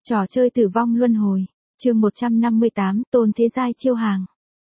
Trò chơi tử vong luân hồi, chương 158, Tôn Thế Giai chiêu hàng.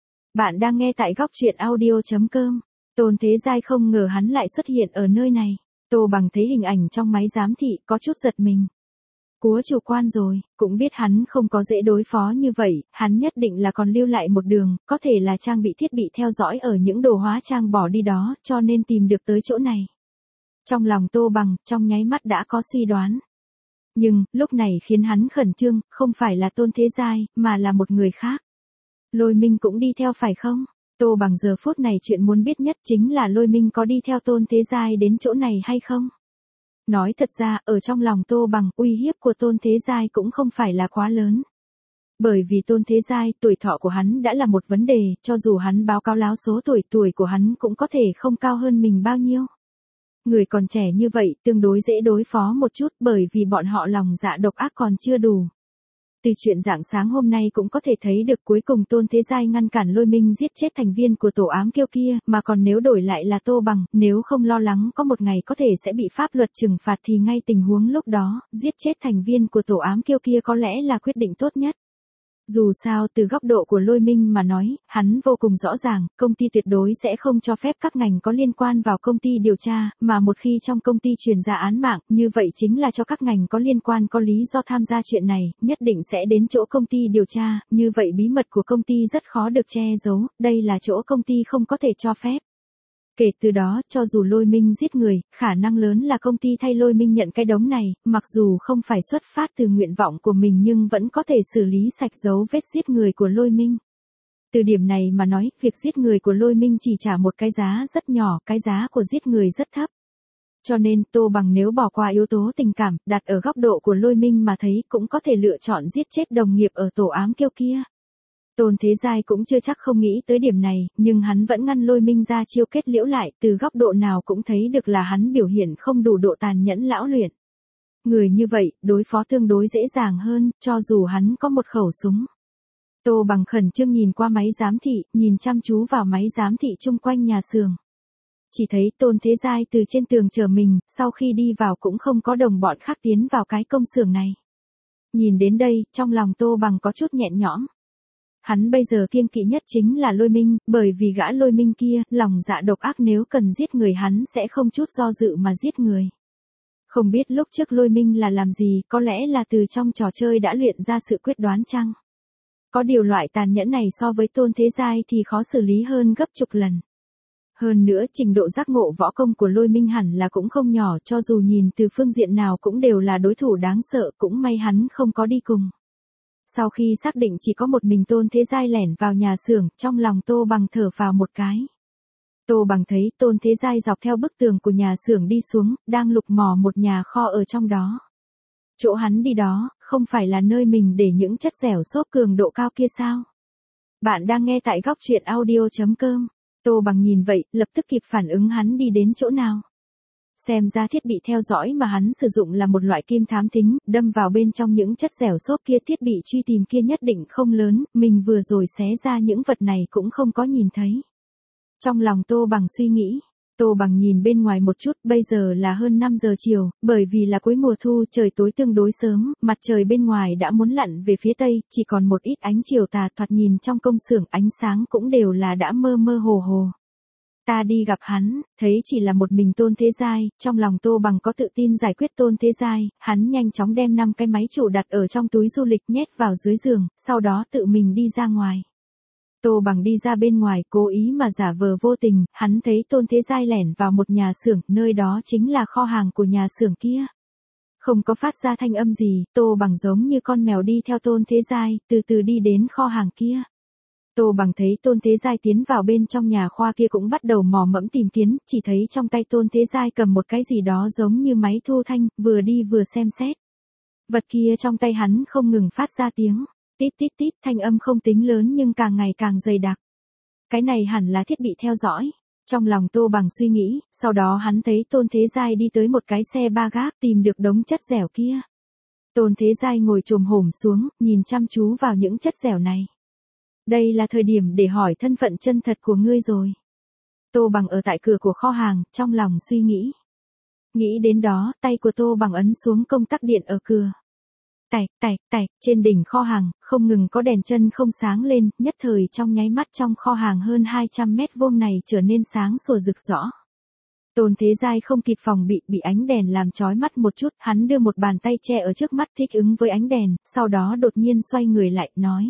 Bạn đang nghe tại góc truyện audio.com. Tôn Thế Giai không ngờ hắn lại xuất hiện ở nơi này. Tô Bằng thấy hình ảnh trong máy giám thị có chút giật mình. Cúa chủ quan rồi, cũng biết hắn không có dễ đối phó như vậy, hắn nhất định là còn lưu lại một đường, có thể là trang bị thiết bị theo dõi ở những đồ hóa trang bỏ đi đó, cho nên tìm được tới chỗ này. Trong lòng Tô Bằng, trong nháy mắt đã có suy đoán. Nhưng, lúc này khiến hắn khẩn trương, không phải là Tôn Thế Giai, mà là một người khác. Lôi Minh cũng đi theo phải không? Tô Bằng giờ phút này chuyện muốn biết nhất chính là Lôi Minh có đi theo Tôn Thế Giai đến chỗ này hay không? Nói thật ra, ở trong lòng Tô Bằng, uy hiếp của Tôn Thế Giai cũng không phải là quá lớn. Bởi vì Tôn Thế Giai, tuổi thọ của hắn đã là một vấn đề, cho dù hắn báo cáo láo số tuổi của hắn cũng có thể không cao hơn mình bao nhiêu. Người còn trẻ như vậy tương đối dễ đối phó một chút bởi vì bọn họ lòng dạ độc ác còn chưa đủ. Từ chuyện rạng sáng hôm nay cũng có thể thấy được cuối cùng Tôn Thế Giai ngăn cản Lôi Minh giết chết thành viên của tổ ám kiêu kia, mà còn nếu đổi lại là Tô Bằng, nếu không lo lắng có một ngày có thể sẽ bị pháp luật trừng phạt thì ngay tình huống lúc đó, giết chết thành viên của tổ ám kiêu kia có lẽ là quyết định tốt nhất. Dù sao từ góc độ của Lôi Minh mà nói, hắn vô cùng rõ ràng, công ty tuyệt đối sẽ không cho phép các ngành có liên quan vào công ty điều tra, mà một khi trong công ty truyền ra án mạng, như vậy chính là cho các ngành có liên quan có lý do tham gia chuyện này, nhất định sẽ đến chỗ công ty điều tra, như vậy bí mật của công ty rất khó được che giấu, đây là chỗ công ty không có thể cho phép. Kể từ đó, cho dù Lôi Minh giết người, khả năng lớn là công ty thay Lôi Minh nhận cái đống này, mặc dù không phải xuất phát từ nguyện vọng của mình nhưng vẫn có thể xử lý sạch dấu vết giết người của Lôi Minh. Từ điểm này mà nói, việc giết người của Lôi Minh chỉ trả một cái giá rất nhỏ, cái giá của giết người rất thấp. Cho nên, Tô Bằng nếu bỏ qua yếu tố tình cảm, đặt ở góc độ của Lôi Minh mà thấy cũng có thể lựa chọn giết chết đồng nghiệp ở tổ ám kiêu kia. Tôn Thế Giai cũng chưa chắc không nghĩ tới điểm này, nhưng hắn vẫn ngăn Lôi Minh ra chiêu kết liễu lại, từ góc độ nào cũng thấy được là hắn biểu hiện không đủ độ tàn nhẫn lão luyện. Người như vậy, đối phó tương đối dễ dàng hơn, cho dù hắn có một khẩu súng. Tô Bằng khẩn trương nhìn qua máy giám thị, nhìn chăm chú vào máy giám thị chung quanh nhà xưởng. Chỉ thấy Tôn Thế Giai từ trên tường chờ mình, sau khi đi vào cũng không có đồng bọn khác tiến vào cái công xưởng này. Nhìn đến đây, trong lòng Tô Bằng có chút nhẹ nhõm. Hắn bây giờ kiêng kỵ nhất chính là Lôi Minh, bởi vì gã Lôi Minh kia, lòng dạ độc ác nếu cần giết người hắn sẽ không chút do dự mà giết người. Không biết lúc trước Lôi Minh là làm gì, có lẽ là từ trong trò chơi đã luyện ra sự quyết đoán chăng? Có điều loại tàn nhẫn này so với Tôn Thế Giai thì khó xử lý hơn gấp chục lần. Hơn nữa trình độ giác ngộ võ công của Lôi Minh hẳn là cũng không nhỏ, cho dù nhìn từ phương diện nào cũng đều là đối thủ đáng sợ, cũng may hắn không có đi cùng. Sau khi xác định chỉ có một mình Tôn Thế Giai lẻn vào nhà xưởng, trong lòng Tô Bằng thở phào một cái. Tô Bằng thấy Tôn Thế Giai dọc theo bức tường của nhà xưởng đi xuống, đang lục mò một nhà kho ở trong đó. Chỗ hắn đi đó, không phải là nơi mình để những chất dẻo xốp cường độ cao kia sao? Bạn đang nghe tại góc truyện audio.com. Tô Bằng nhìn vậy, lập tức kịp phản ứng hắn đi đến chỗ nào. Xem ra thiết bị theo dõi mà hắn sử dụng là một loại kim thám thính, đâm vào bên trong những chất dẻo xốp kia, thiết bị truy tìm kia nhất định không lớn, mình vừa rồi xé ra những vật này cũng không có nhìn thấy. Trong lòng Tô Bằng suy nghĩ, Tô Bằng nhìn bên ngoài một chút, bây giờ là hơn 5 giờ chiều, bởi vì là cuối mùa thu, trời tối tương đối sớm, mặt trời bên ngoài đã muốn lặn về phía tây, chỉ còn một ít ánh chiều tà, thoạt nhìn trong công xưởng ánh sáng cũng đều là đã mơ mơ hồ hồ. Ta đi gặp hắn, thấy chỉ là một mình Tôn Thế Giai, trong lòng Tô Bằng có tự tin giải quyết Tôn Thế Giai, hắn nhanh chóng đem 5 cái máy chủ đặt ở trong túi du lịch nhét vào dưới giường, sau đó tự mình đi ra ngoài. Tô Bằng đi ra bên ngoài, cố ý mà giả vờ vô tình, hắn thấy Tôn Thế Giai lẻn vào một nhà xưởng, nơi đó chính là kho hàng của nhà xưởng kia. Không có phát ra thanh âm gì, Tô Bằng giống như con mèo đi theo Tôn Thế Giai, từ từ đi đến kho hàng kia. Tô Bằng thấy Tôn Thế Giai tiến vào bên trong nhà kho kia cũng bắt đầu mò mẫm tìm kiếm, chỉ thấy trong tay Tôn Thế Giai cầm một cái gì đó giống như máy thu thanh, vừa đi vừa xem xét. Vật kia trong tay hắn không ngừng phát ra tiếng, tít tít tít, thanh âm không tính lớn nhưng càng ngày càng dày đặc. Cái này hẳn là thiết bị theo dõi. Trong lòng Tô Bằng suy nghĩ, sau đó hắn thấy Tôn Thế Giai đi tới một cái xe ba gác tìm được đống chất dẻo kia. Tôn Thế Giai ngồi chồm hổm xuống, nhìn chăm chú vào những chất dẻo này. Đây là thời điểm để hỏi thân phận chân thật của ngươi rồi. Tô Bằng ở tại cửa của kho hàng, trong lòng suy nghĩ. Nghĩ đến đó, tay của Tô Bằng ấn xuống công tắc điện ở cửa. trên đỉnh kho hàng, không ngừng có đèn chân không sáng lên, nhất thời trong nháy mắt trong kho hàng hơn 200 mét vuông này trở nên sáng sủa rực rõ. Tôn Thế Giai không kịp phòng bị ánh đèn làm chói mắt một chút, hắn đưa một bàn tay che ở trước mắt thích ứng với ánh đèn, sau đó đột nhiên xoay người lại, nói.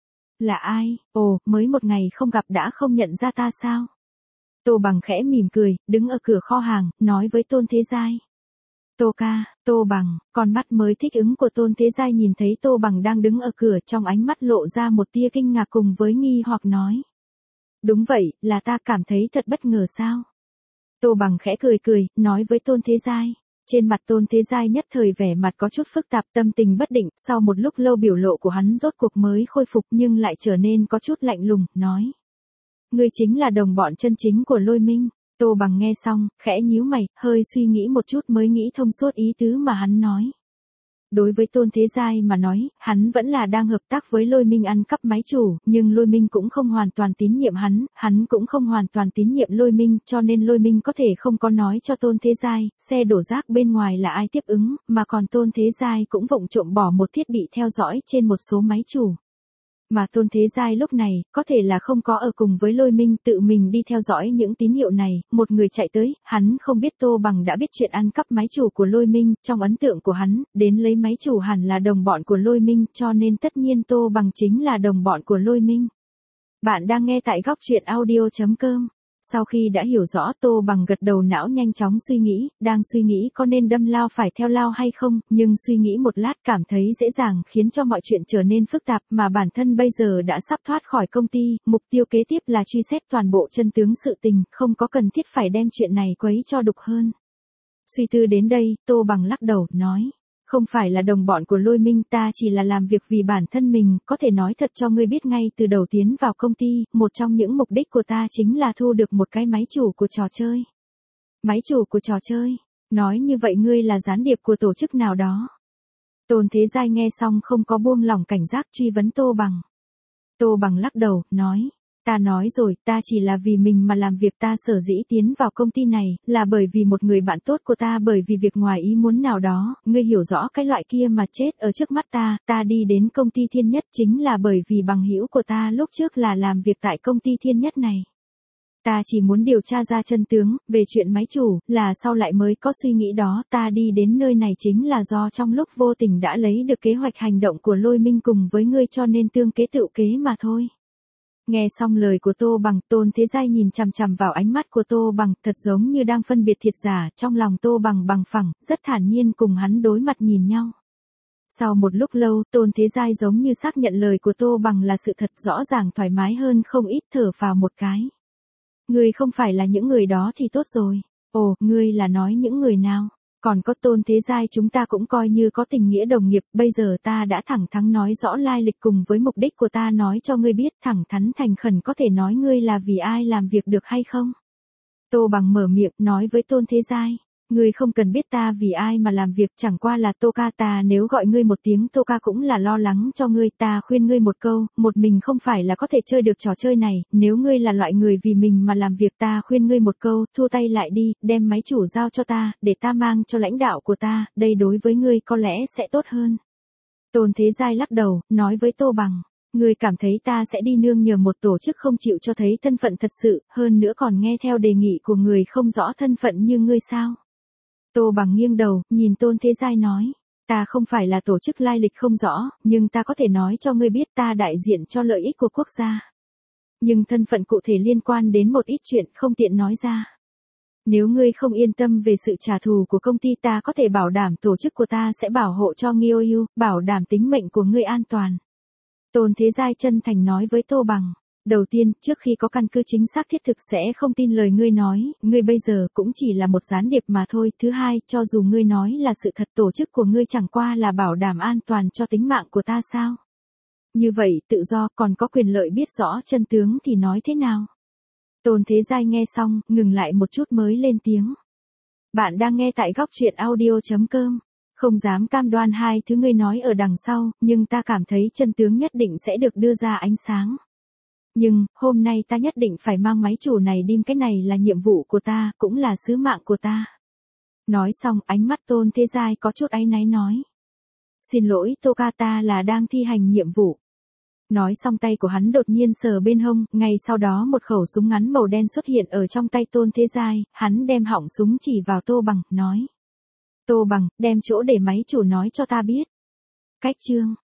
Là ai, mới một ngày không gặp đã không nhận ra ta sao? Tô Bằng khẽ mỉm cười, đứng ở cửa kho hàng, nói với Tôn Thế Giai. Tô ca, Tô Bằng, con mắt mới thích ứng của Tôn Thế Giai nhìn thấy Tô Bằng đang đứng ở cửa, trong ánh mắt lộ ra một tia kinh ngạc cùng với nghi hoặc nói. Đúng vậy, là ta, cảm thấy thật bất ngờ sao? Tô Bằng khẽ cười, nói với Tôn Thế Giai. Trên mặt Tôn Thế Giai nhất thời vẻ mặt có chút phức tạp, tâm tình bất định, sau một lúc lâu biểu lộ của hắn rốt cuộc mới khôi phục nhưng lại trở nên có chút lạnh lùng, nói. Ngươi chính là đồng bọn chân chính của Lôi Minh. Tô Bằng nghe xong, khẽ nhíu mày, hơi suy nghĩ một chút mới nghĩ thông suốt ý tứ mà hắn nói. Đối với Tôn Thế Giai mà nói, hắn vẫn là đang hợp tác với Lôi Minh ăn cắp máy chủ, nhưng Lôi Minh cũng không hoàn toàn tín nhiệm hắn cũng không hoàn toàn tín nhiệm Lôi Minh, cho nên Lôi Minh có thể không có nói cho Tôn Thế Giai, xe đổ rác bên ngoài là ai tiếp ứng, mà còn Tôn Thế Giai cũng vụng trộm bỏ một thiết bị theo dõi trên một số máy chủ. Mà Tôn Thế Giai lúc này, có thể là không có ở cùng với Lôi Minh, tự mình đi theo dõi những tín hiệu này, một người chạy tới, hắn không biết Tô Bằng đã biết chuyện ăn cắp máy chủ của Lôi Minh, trong ấn tượng của hắn, đến lấy máy chủ hẳn là đồng bọn của Lôi Minh, cho nên tất nhiên Tô Bằng chính là đồng bọn của Lôi Minh. Bạn đang nghe tại góc truyện audio.com. Sau khi đã hiểu rõ, Tô Bằng gật đầu, não nhanh chóng suy nghĩ, đang suy nghĩ có nên đâm lao phải theo lao hay không, nhưng suy nghĩ một lát cảm thấy dễ dàng, khiến cho mọi chuyện trở nên phức tạp, mà bản thân bây giờ đã sắp thoát khỏi công ty, mục tiêu kế tiếp là truy xét toàn bộ chân tướng sự tình, không có cần thiết phải đem chuyện này quấy cho đục hơn. Suy tư đến đây, Tô Bằng lắc đầu, nói. Không phải là đồng bọn của Lôi Minh, ta chỉ là làm việc vì bản thân mình, có thể nói thật cho ngươi biết ngay từ đầu tiến vào công ty, một trong những mục đích của ta chính là thu được một cái máy chủ của trò chơi. Máy chủ của trò chơi? Nói như vậy ngươi là gián điệp của tổ chức nào đó? Tôn Thế Giai nghe xong không có buông lỏng cảnh giác, truy vấn Tô Bằng. Tô Bằng lắc đầu, nói. Ta nói rồi, ta chỉ là vì mình mà làm việc, ta sở dĩ tiến vào công ty này, là bởi vì một người bạn tốt của ta, bởi vì việc ngoài ý muốn nào đó, ngươi hiểu rõ cái loại kia mà chết ở trước mắt ta đi đến công ty Thiên Nhất chính là bởi vì bằng hữu của ta lúc trước là làm việc tại công ty Thiên Nhất này. Ta chỉ muốn điều tra ra chân tướng, về chuyện máy chủ, là sau lại mới có suy nghĩ đó, ta đi đến nơi này chính là do trong lúc vô tình đã lấy được kế hoạch hành động của Lôi Minh cùng với ngươi cho nên tương kế tự kế mà thôi. Nghe xong lời của Tô Bằng, Tôn Thế Giai nhìn chằm chằm vào ánh mắt của Tô Bằng, thật giống như đang phân biệt thiệt giả, trong lòng Tô Bằng bằng phẳng, rất thản nhiên cùng hắn đối mặt nhìn nhau. Sau một lúc lâu, Tôn Thế Giai giống như xác nhận lời của Tô Bằng là sự thật, rõ ràng thoải mái hơn không ít, thở phào một cái. Ngươi không phải là những người đó thì tốt rồi. Ồ, ngươi là nói những người nào? Còn có Tôn Thế Giai, chúng ta cũng coi như có tình nghĩa đồng nghiệp, bây giờ ta đã thẳng thắn nói rõ lai lịch cùng với mục đích của ta, nói cho ngươi biết, thẳng thắn thành khẩn, có thể nói ngươi là vì ai làm việc được hay không? Tô Bằng mở miệng, nói với Tôn Thế Giai. Ngươi không cần biết ta vì ai mà làm việc, chẳng qua là Tô ca, ta nếu gọi ngươi một tiếng Tô ca cũng là lo lắng cho ngươi, ta khuyên ngươi một câu, một mình không phải là có thể chơi được trò chơi này, nếu ngươi là loại người vì mình mà làm việc, ta khuyên ngươi một câu, thua tay lại đi, đem máy chủ giao cho ta, để ta mang cho lãnh đạo của ta, đây đối với ngươi có lẽ sẽ tốt hơn. Tôn Thế Giai lắc đầu, nói với Tô Bằng. Ngươi cảm thấy ta sẽ đi nương nhờ một tổ chức không chịu cho thấy thân phận thật sự, hơn nữa còn nghe theo đề nghị của người không rõ thân phận như ngươi sao? Tô Bằng nghiêng đầu, nhìn Tôn Thế Giai nói. Ta không phải là tổ chức lai lịch không rõ, nhưng ta có thể nói cho ngươi biết ta đại diện cho lợi ích của quốc gia. Nhưng thân phận cụ thể liên quan đến một ít chuyện không tiện nói ra. Nếu ngươi không yên tâm về sự trả thù của công ty, ta có thể bảo đảm tổ chức của ta sẽ bảo hộ cho Ngioyu, bảo đảm tính mệnh của ngươi an toàn. Tôn Thế Giai chân thành nói với Tô Bằng. Đầu tiên, trước khi có căn cứ chính xác thiết thực sẽ không tin lời ngươi nói, ngươi bây giờ cũng chỉ là một gián điệp mà thôi. Thứ hai, cho dù ngươi nói là sự thật, tổ chức của ngươi chẳng qua là bảo đảm an toàn cho tính mạng của ta sao? Như vậy, tự do, còn có quyền lợi biết rõ chân tướng thì nói thế nào? Tôn Thế Giai nghe xong, ngừng lại một chút mới lên tiếng. Bạn đang nghe tại góc truyện audio.com. Không dám cam đoan hai thứ ngươi nói ở đằng sau, nhưng ta cảm thấy chân tướng nhất định sẽ được đưa ra ánh sáng. Nhưng, hôm nay ta nhất định phải mang máy chủ này đi, cái này là nhiệm vụ của ta, cũng là sứ mạng của ta. Nói xong, ánh mắt Tôn Thế Giai có chút áy náy nói. Xin lỗi Tô ca, ta là đang thi hành nhiệm vụ. Nói xong tay của hắn đột nhiên sờ bên hông, ngay sau đó một khẩu súng ngắn màu đen xuất hiện ở trong tay Tôn Thế Giai, hắn đem họng súng chỉ vào Tô Bằng, nói. Tô Bằng, đem chỗ để máy chủ nói cho ta biết. Cách chương